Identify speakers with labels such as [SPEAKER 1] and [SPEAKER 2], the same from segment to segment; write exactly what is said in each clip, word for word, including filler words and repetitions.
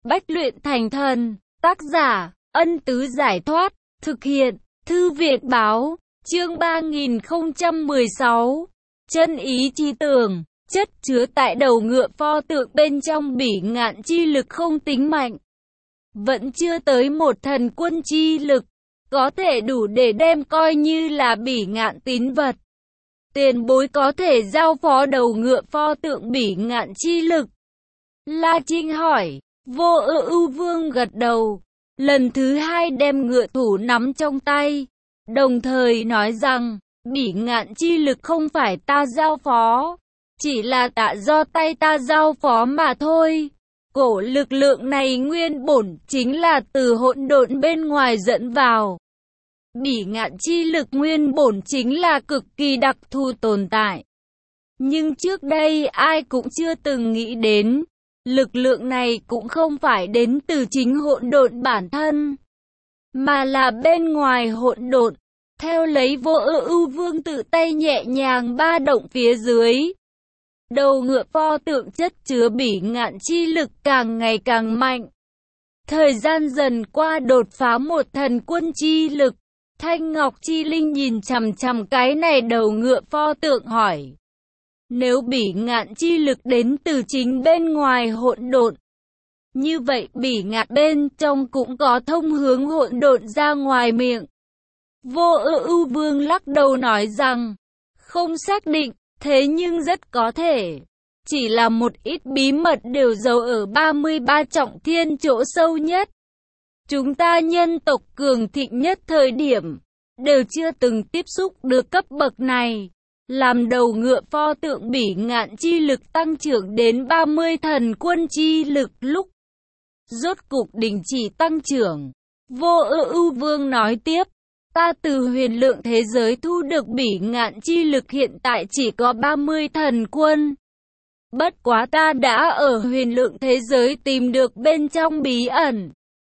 [SPEAKER 1] Bách luyện thành thần, tác giả, Ân Tứ Giải Thoát, thực hiện, Thư Việt Báo, chương ba nghìn không trăm mười sáu, chân ý chi tưởng, chất chứa tại đầu ngựa pho tượng bên trong bỉ ngạn chi lực không tính mạnh. Vẫn chưa tới một thần quân chi lực, có thể đủ để đem coi như là bỉ ngạn tín vật. Tiền bối có thể giao phó đầu ngựa pho tượng bỉ ngạn chi lực. La Trinh hỏi, Vô Ư Ưu Vương gật đầu, lần thứ hai đem ngựa thủ nắm trong tay, đồng thời nói rằng, bỉ ngạn chi lực không phải ta giao phó, chỉ là tạ do tay ta giao phó mà thôi. Cổ lực lượng này nguyên bổn chính là từ hỗn độn bên ngoài dẫn vào. Bỉ ngạn chi lực nguyên bổn chính là cực kỳ đặc thù tồn tại. Nhưng trước đây ai cũng chưa từng nghĩ đến, lực lượng này cũng không phải đến từ chính hỗn độn bản thân, mà là bên ngoài hỗn độn. Theo lấy Vô Ư Ưu Vương tự tay nhẹ nhàng ba động phía dưới, đầu ngựa pho tượng chất chứa bỉ ngạn chi lực càng ngày càng mạnh. Thời gian dần qua đột phá một thần quân chi lực, Thanh Ngọc Chi Linh nhìn chằm chằm cái này đầu ngựa pho tượng hỏi. Nếu bỉ ngạn chi lực đến từ chính bên ngoài hỗn độn, như vậy bỉ ngạn bên trong cũng có thông hướng hỗn độn ra ngoài miệng. Vô Ư Ưu Vương lắc đầu nói rằng, không xác định, thế nhưng rất có thể. Chỉ là một ít bí mật đều giấu ở ba mươi ba trọng thiên chỗ sâu nhất. Chúng ta nhân tộc cường thịnh nhất thời điểm, đều chưa từng tiếp xúc được cấp bậc này. Làm đầu ngựa pho tượng bỉ ngạn chi lực tăng trưởng đến ba mươi thần quân chi lực lúc rốt cục đình chỉ tăng trưởng. Vô Ư Ưu Vương nói tiếp, ta từ huyền lượng thế giới thu được bỉ ngạn chi lực hiện tại chỉ có ba mươi thần quân. Bất quá ta đã ở huyền lượng thế giới tìm được bên trong bí ẩn.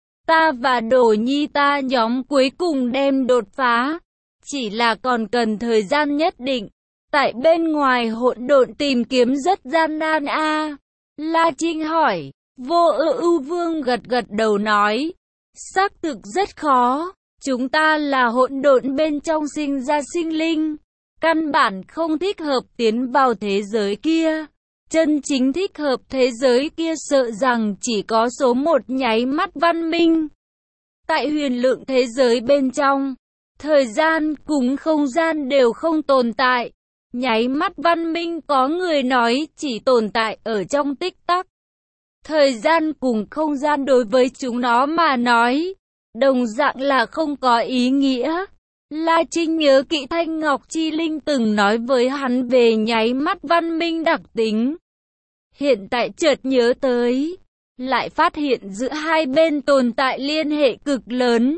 [SPEAKER 1] Ta và Đồ Nhi ta nhóm cuối cùng đem đột phá, chỉ là còn cần thời gian nhất định. Tại bên ngoài hỗn độn tìm kiếm rất gian nan a. À. La Trinh hỏi, Vô Ư Ưu Vương gật gật đầu nói, xác thực rất khó. Chúng ta là hỗn độn bên trong sinh ra sinh linh, căn bản không thích hợp tiến vào thế giới kia. Chân chính thích hợp thế giới kia sợ rằng chỉ có số một nháy mắt văn minh. Tại huyền lượng thế giới bên trong, thời gian cùng không gian đều không tồn tại. Nháy mắt văn minh có người nói chỉ tồn tại ở trong tích tắc. Thời gian cùng không gian đối với chúng nó mà nói, đồng dạng là không có ý nghĩa. La Trinh nhớ kỹ Thanh Ngọc Chi Linh từng nói với hắn về nháy mắt văn minh đặc tính. Hiện tại chợt nhớ tới, lại phát hiện giữa hai bên tồn tại liên hệ cực lớn.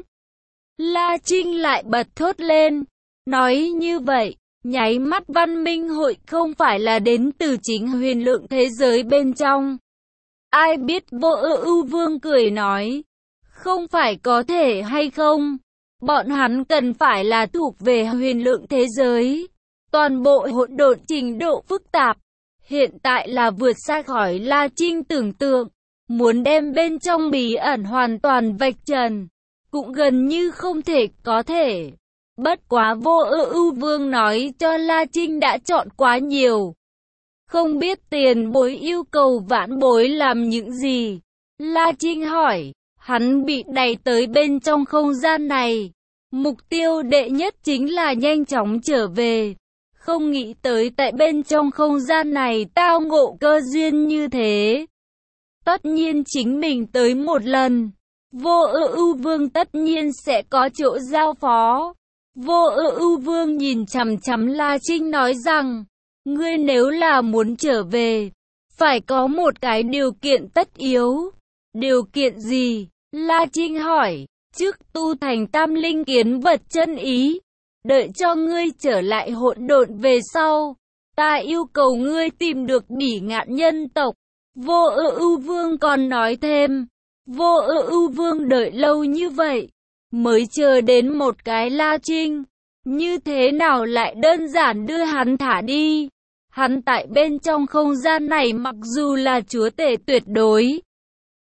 [SPEAKER 1] La Trinh lại bật thốt lên, nói như vậy, nháy mắt văn minh hội không phải là đến từ chính huyền lượng thế giới bên trong. Ai biết. Vô Ư Ưu Vương cười nói, không phải có thể hay không, bọn hắn cần phải là thuộc về huyền lượng thế giới. Toàn bộ hỗn độn trình độ phức tạp, hiện tại là vượt xa khỏi La Trinh tưởng tượng. Muốn đem bên trong bí ẩn hoàn toàn vạch trần, cũng gần như không thể có thể. Bất quá Vô Ư Ưu Vương nói cho La Trinh đã chọn quá nhiều. Không biết tiền bối yêu cầu vãn bối làm những gì? La Trinh hỏi, hắn bị đẩy tới bên trong không gian này. Mục tiêu đệ nhất chính là nhanh chóng trở về. Không nghĩ tới tại bên trong không gian này tao ngộ cơ duyên như thế. Tất nhiên chính mình tới một lần, Vô Ư Ưu Vương tất nhiên sẽ có chỗ giao phó. Vô Ư Ưu Vương nhìn chằm chằm La Trinh nói rằng, ngươi nếu là muốn trở về, phải có một cái điều kiện tất yếu. Điều kiện gì? La Trinh hỏi, trước tu thành tam linh kiến vật chân ý, đợi cho ngươi trở lại hỗn độn về sau, ta yêu cầu ngươi tìm được bỉ ngạn nhân tộc. Vô Ư Ưu Vương còn nói thêm, Vô Ư Ưu Vương đợi lâu như vậy, mới chờ đến một cái La Trinh. Như thế nào lại đơn giản đưa hắn thả đi? Hắn tại bên trong không gian này mặc dù là chúa tể tuyệt đối,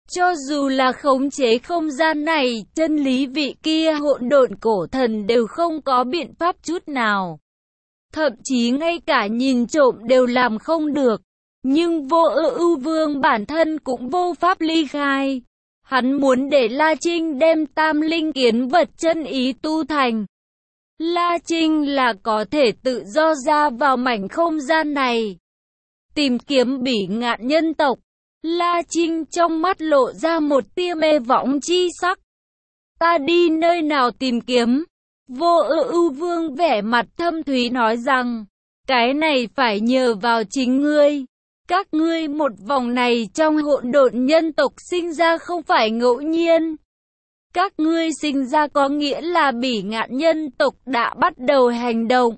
[SPEAKER 1] Cho dù là khống chế không gian này, chân lý vị kia hỗn độn cổ thần đều không có biện pháp chút nào. Thậm chí ngay cả nhìn trộm đều làm không được. Nhưng vô ưu ưu vương bản thân cũng vô pháp ly khai. Hắn muốn để La Trinh đem tam linh kiến vật chân ý tu thành. La Trinh là có thể tự do ra vào mảnh không gian này. Tìm kiếm bỉ ngạn nhân tộc. La Trinh trong mắt lộ ra một tia mê võng chi sắc. Ta đi nơi nào tìm kiếm? Vô ưu ưu vương vẻ mặt thâm thúy nói rằng, cái này phải nhờ vào chính ngươi. Các ngươi một vòng này trong hỗn độn nhân tộc sinh ra không phải ngẫu nhiên. Các ngươi sinh ra có nghĩa là bỉ ngạn nhân tộc đã bắt đầu hành động.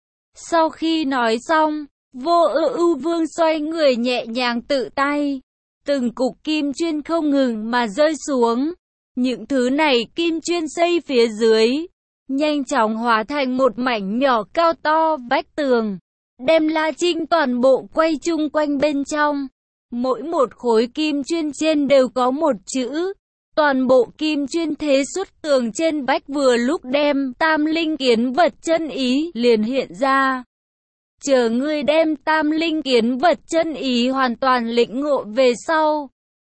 [SPEAKER 1] Sau khi nói xong, vô ưu ưu vương xoay người nhẹ nhàng tự tay. Từng cục kim chuyên không ngừng mà rơi xuống. Những thứ này kim chuyên xây phía dưới, nhanh chóng hóa thành một mảnh nhỏ cao to vách tường. Đem La Trinh toàn bộ quay chung quanh bên trong. Mỗi một khối kim chuyên trên đều có một chữ. Toàn bộ kim chuyên thế xuất tường trên vách vừa lúc đem tam linh kiến vật chân ý liền hiện ra. Chờ ngươi đem tam linh kiến vật chân ý hoàn toàn lĩnh ngộ về sau,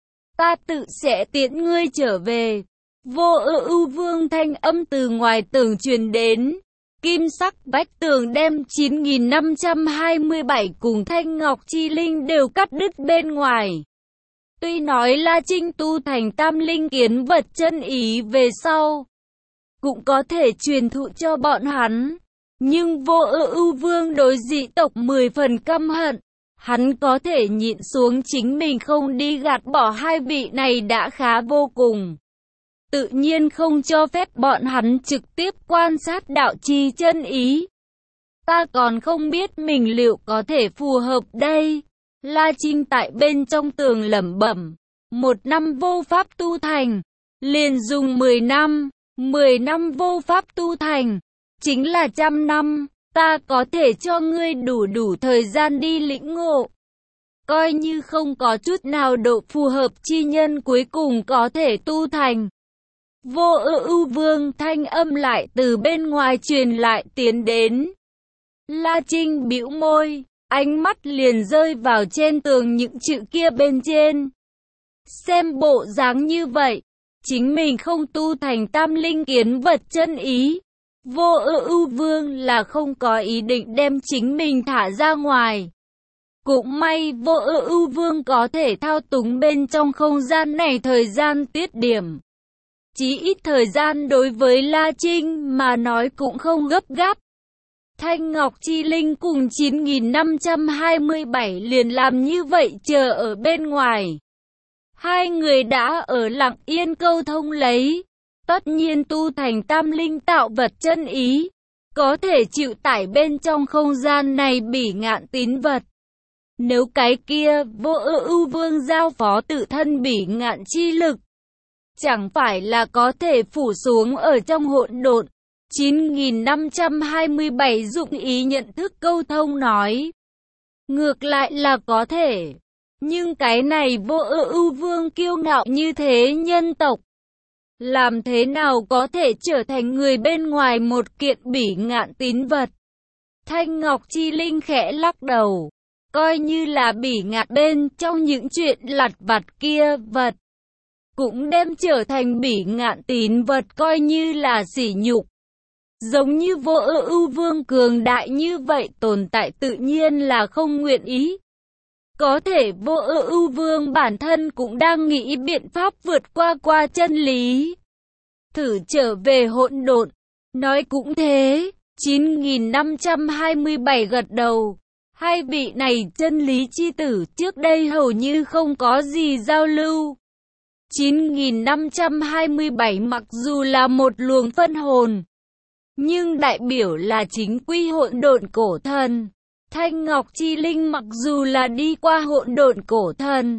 [SPEAKER 1] ta tự sẽ tiễn ngươi trở về. Vô ưu ưu vương thanh âm từ ngoài tường truyền đến. Kim sắc vách tường đem chín nghìn năm trăm hai mươi bảy cùng thanh ngọc chi linh đều cắt đứt bên ngoài. Tuy nói La Trinh tu thành tam linh kiến vật chân ý về sau, cũng có thể truyền thụ cho bọn hắn. Nhưng vô ưu ưu vương đối dị tộc mười phần căm hận. Hắn có thể nhịn xuống chính mình không đi gạt bỏ hai vị này đã khá vô cùng. Tự nhiên không cho phép bọn hắn trực tiếp quan sát đạo chi chân ý. Ta còn không biết mình liệu có thể phù hợp đây. La Trinh tại bên trong tường lẩm bẩm. Một năm vô pháp tu thành, liền dùng mười năm. Mười năm vô pháp tu thành, chính là trăm năm. Ta có thể cho ngươi đủ đủ thời gian đi lĩnh ngộ. Coi như không có chút nào độ phù hợp chi nhân cuối cùng có thể tu thành. Vô ưu ưu vương thanh âm lại từ bên ngoài truyền lại tiến đến. La Trinh bĩu môi, ánh mắt liền rơi vào trên tường những chữ kia bên trên. Xem bộ dáng như vậy, chính mình không tu thành tam linh kiến vật chân ý. Vô ưu ưu vương là không có ý định đem chính mình thả ra ngoài. Cũng may vô ưu ưu vương có thể thao túng bên trong không gian này thời gian tiết điểm. Chí ít thời gian đối với La Trinh mà nói cũng không gấp gáp. Thanh Ngọc Chi Linh cùng chín nghìn năm trăm hai mươi bảy liền làm như vậy chờ ở bên ngoài. Hai người đã ở lặng yên câu thông lấy. Tất nhiên tu thành tam linh tạo vật chân ý, có thể chịu tải bên trong không gian này bỉ ngạn tín vật. Nếu cái kia vô ưu ưu vương giao phó tự thân bỉ ngạn chi lực, chẳng phải là có thể phủ xuống ở trong hỗn độn. chín nghìn năm trăm hai mươi bảy dụng ý nhận thức câu thông nói. Ngược lại là có thể. Nhưng cái này vô ưu ưu vương kiêu ngạo như thế nhân tộc. Làm thế nào có thể trở thành người bên ngoài một kiện bỉ ngạn tín vật? Thanh Ngọc Chi Linh khẽ lắc đầu. Coi như là bỉ ngạn bên trong những chuyện lặt vặt kia vật. Cũng đem trở thành bỉ ngạn tín vật coi như là sỉ nhục. Giống như vô ưu ưu vương cường đại như vậy tồn tại tự nhiên là không nguyện ý. Có thể vô ưu ưu vương bản thân cũng đang nghĩ biện pháp vượt qua qua chân lý. Thử trở về hỗn độn. Nói cũng thế. chín nghìn năm trăm hai mươi bảy gật đầu. Hai vị này chân lý chi tử trước đây hầu như không có gì giao lưu. chín nghìn năm trăm hai mươi bảy mặc dù là một luồng phân hồn, nhưng đại biểu là chính quy hỗn độn cổ thần. Thanh Ngọc Chi Linh mặc dù là đi qua hỗn độn cổ thần,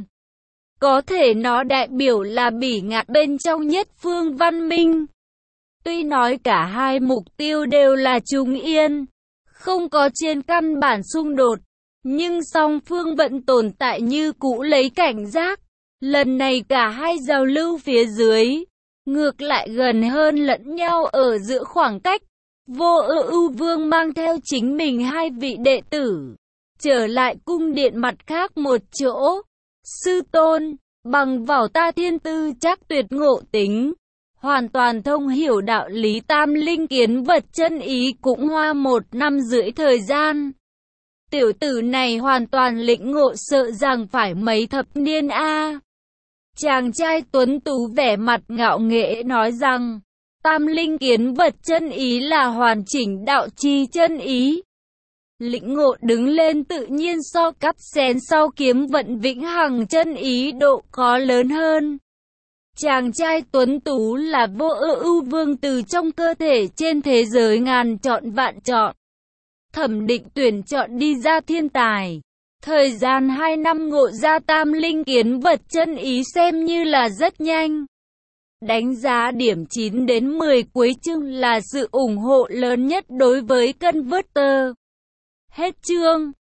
[SPEAKER 1] có thể nó đại biểu là bỉ ngạn bên trong nhất phương văn minh. Tuy nói cả hai mục tiêu đều là trung yên, không có trên căn bản xung đột, nhưng song phương vẫn tồn tại như cũ lấy cảnh giác. Lần này cả hai giao lưu phía dưới, ngược lại gần hơn lẫn nhau ở giữa khoảng cách. Vô Ưu Ưu Vương mang theo chính mình hai vị đệ tử, trở lại cung điện mặt khác một chỗ. Sư tôn, bằng vào ta thiên tư chắc tuyệt ngộ tính, hoàn toàn thông hiểu đạo lý tam linh kiến vật chân ý cũng hoa một năm rưỡi thời gian. Tiểu tử này hoàn toàn lĩnh ngộ sợ rằng phải mấy thập niên a. Chàng trai tuấn tú vẻ mặt ngạo nghễ nói rằng, tam linh kiến vật chân ý là hoàn chỉnh đạo chi chân ý. Lĩnh ngộ đứng lên tự nhiên so cắt xén sau kiếm vận vĩnh hằng chân ý độ khó lớn hơn. Chàng trai tuấn tú là Vô Ưu Ưu Vương từ trong cơ thể trên thế giới ngàn chọn vạn chọn, thẩm định tuyển chọn đi ra thiên tài. Thời gian hai năm ngộ ra tam linh kiến vật chân ý xem như là rất nhanh. Đánh giá điểm chín đến mười cuối chương là sự ủng hộ lớn nhất đối với Converter. Hết chương.